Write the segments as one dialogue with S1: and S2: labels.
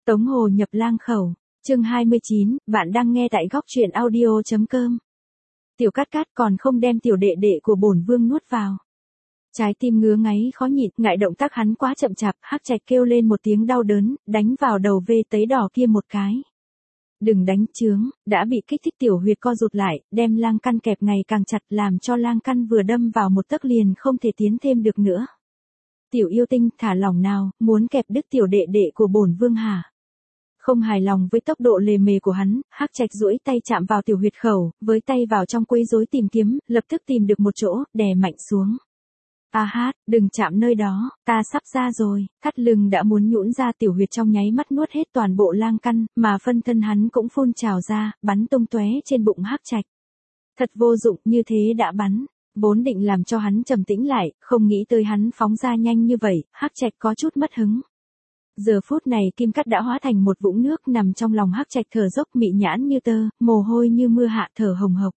S1: Tống Hồ nhập lang khẩu, chương 29, bạn đang nghe tại góc truyện audio.com. Tiểu Cát Cát còn không đem tiểu đệ đệ của bổn vương nuốt vào. Trái tim ngứa ngáy khó nhịn, ngại động tác hắn quá chậm chạp, Hắc Trạch kêu lên một tiếng đau đớn, đánh vào đầu vê tấy đỏ kia một cái. Đừng đánh chướng, đã bị kích thích tiểu huyệt co rụt lại, đem lang căn kẹp ngày càng chặt làm cho lang căn vừa đâm vào một tấc liền không thể tiến thêm được nữa. Tiểu yêu tinh, thả lỏng nào, muốn kẹp đứt tiểu đệ đệ của bổn vương hả? Không hài lòng với tốc độ lề mề của hắn, Hắc Trạch duỗi tay chạm vào tiểu huyệt khẩu, với tay vào trong quấy rối tìm kiếm, lập tức tìm được một chỗ, đè mạnh xuống. A hát, đừng chạm nơi đó, ta sắp ra rồi. Thắt lưng đã muốn nhũn ra, tiểu huyệt trong nháy mắt nuốt hết toàn bộ lang căn, mà phân thân hắn cũng phun trào ra, bắn tung tóe trên bụng Hắc Trạch. Thật vô dụng, như thế đã bắn. Vốn định làm cho hắn trầm tĩnh lại, không nghĩ tới hắn phóng ra nhanh như vậy, Hắc Trạch có chút mất hứng. Giờ phút này kim cắt đã hóa thành một vũng nước nằm trong lòng Hắc Trạch, thở dốc mị nhãn như tơ, mồ hôi như mưa hạ, thở hồng hộc.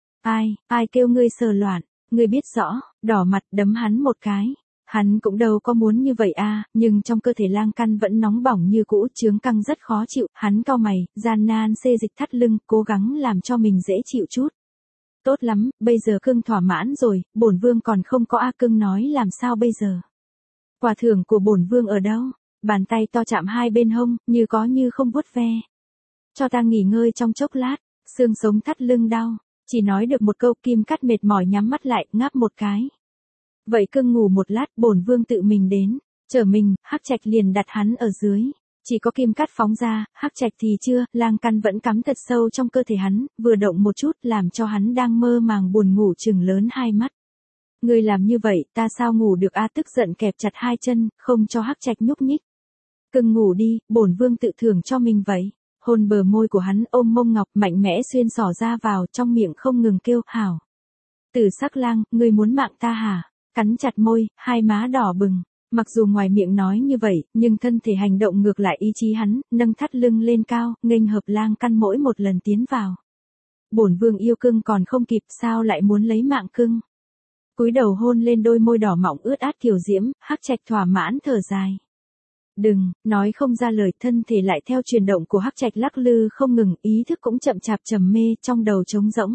S1: Ai kêu ngươi sờ loạn, ngươi biết rõ, đỏ mặt đấm hắn một cái. Hắn cũng đâu có muốn như vậy à, nhưng trong cơ thể lang căn vẫn nóng bỏng như cũ, chướng căng rất khó chịu, hắn cau mày, gian nan xê dịch thắt lưng, cố gắng làm cho mình dễ chịu chút. Tốt lắm, bây giờ cưng thỏa mãn rồi, bổn vương còn không có a. Cưng nói làm sao bây giờ? Quà thưởng của bổn vương ở đâu? Bàn tay to chạm hai bên hông, như có như không vuốt ve. Cho ta nghỉ ngơi trong chốc lát, xương sống thắt lưng đau. Chỉ nói được một câu, kim cắt mệt mỏi nhắm mắt lại, ngáp một cái. Vậy cưng ngủ một lát, bổn vương tự mình đến. Chở mình, Hắc Trạch liền đặt hắn ở dưới. Chỉ có kim cắt phóng ra, Hắc Trạch thì chưa, lang căn vẫn cắm thật sâu trong cơ thể hắn, vừa động một chút làm cho hắn đang mơ màng buồn ngủ chừng lớn hai mắt. Ngươi làm như vậy, ta sao ngủ được a? Tức giận kẹp chặt hai chân, không cho Hắc Trạch nhúc nhích. Cưng ngủ đi, bổn vương tự thưởng cho mình vậy. Hôn bờ môi của hắn, ôm mông ngọc mạnh mẽ xuyên xỏ ra vào, trong miệng không ngừng kêu, hảo. Tử sắc lang, ngươi muốn mạng ta hả? Cắn chặt môi, hai má đỏ bừng. Mặc dù ngoài miệng nói như vậy, nhưng thân thể hành động ngược lại ý chí hắn, nâng thắt lưng lên cao, nghênh hợp lang căn mỗi một lần tiến vào. Bổn vương yêu cưng còn không kịp, sao lại muốn lấy mạng cưng? Cúi đầu hôn lên đôi môi đỏ mọng ướt át kiều diễm, Hắc Trạch thỏa mãn thở dài. Đừng, nói không ra lời, thân thể lại theo chuyển động của Hắc Trạch lắc lư không ngừng, ý thức cũng chậm chạp trầm mê, trong đầu trống rỗng.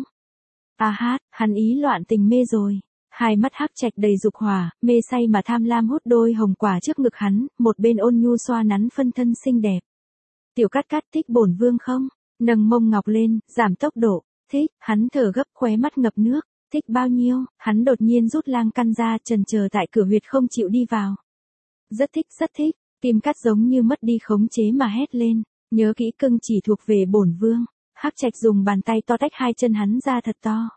S1: A hát, hắn ý loạn tình mê rồi. Hai mắt Hắc Trạch đầy dục hỏa, mê say mà tham lam hút đôi hồng quả trước ngực hắn, một bên ôn nhu xoa nắn phân thân xinh đẹp. Tiểu Cát Cát thích bổn vương không? Nâng mông ngọc lên, giảm tốc độ. Thích, hắn thở gấp, khóe mắt ngập nước. Thích bao nhiêu? Hắn đột nhiên rút lang căn ra, chần chờ tại cửa huyệt không chịu đi vào. Rất thích. Kim cắt giống như mất đi khống chế mà hét lên, nhớ kỹ cưng chỉ thuộc về bổn vương. Hắc Trạch dùng bàn tay to tách hai chân hắn ra thật to.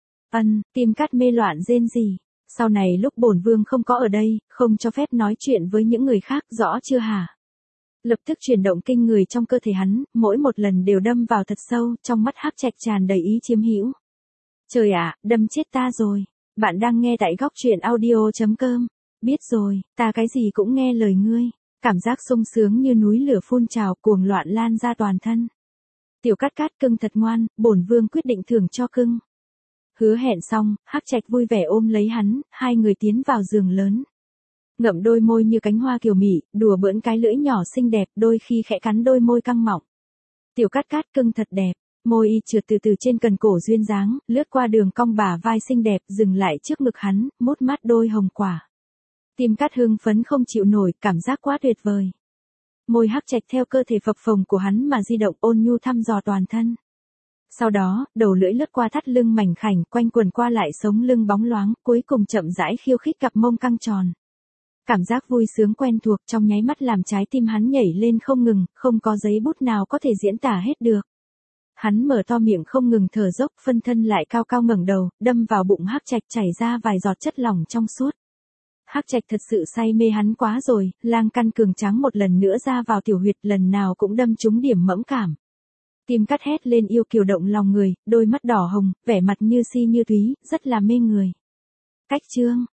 S1: Kim cắt mê loạn rên rỉ. Sau này lúc bổn vương không có ở đây, không cho phép nói chuyện với những người khác, rõ chưa hả? Lập tức chuyển động kinh người trong cơ thể hắn, mỗi một lần đều đâm vào thật sâu, trong mắt Hắc Trạch tràn đầy ý chiếm hữu. Trời ạ, đâm chết ta rồi. Bạn đang nghe tại góc truyện audio.com. Biết rồi, ta cái gì cũng nghe lời ngươi. Cảm giác sung sướng như núi lửa phun trào, cuồng loạn lan ra toàn thân. Tiểu Cát Cát, cưng thật ngoan, bổn vương quyết định thưởng cho cưng. Hứa hẹn xong, Hắc Trạch vui vẻ ôm lấy hắn, hai người tiến vào giường lớn. Ngậm đôi môi như cánh hoa kiều mị, đùa bỡn cái lưỡi nhỏ xinh đẹp, đôi khi khẽ cắn đôi môi căng mọng. Tiểu Cát Cát, cưng thật đẹp. Môi y trượt từ từ trên cần cổ duyên dáng, lướt qua đường cong bả vai xinh đẹp, dừng lại trước ngực hắn, mốt mát đôi hồng quả. Tim Cát hưng phấn không chịu nổi, cảm giác quá tuyệt vời. Môi Hắc Trạch theo cơ thể phập phồng của hắn mà di động, ôn nhu thăm dò toàn thân. Sau đó, đầu lưỡi lướt qua thắt lưng mảnh khảnh, quanh quần qua lại sống lưng bóng loáng, cuối cùng chậm rãi khiêu khích cặp mông căng tròn. Cảm giác vui sướng quen thuộc trong nháy mắt làm trái tim hắn nhảy lên không ngừng, không có giấy bút nào có thể diễn tả hết được. Hắn mở to miệng không ngừng thở dốc, phân thân lại cao cao ngẩng đầu, đâm vào bụng Hắc Trạch, chảy ra vài giọt chất lỏng trong suốt. Hắc Trạch thật sự say mê hắn quá rồi, lang căn cường tráng một lần nữa ra vào tiểu huyệt, lần nào cũng đâm trúng điểm mẫn cảm. Kim Cắt hét lên yêu kiều động lòng người, đôi mắt đỏ hồng, vẻ mặt như si như thúy, rất là mê người. Cách chương,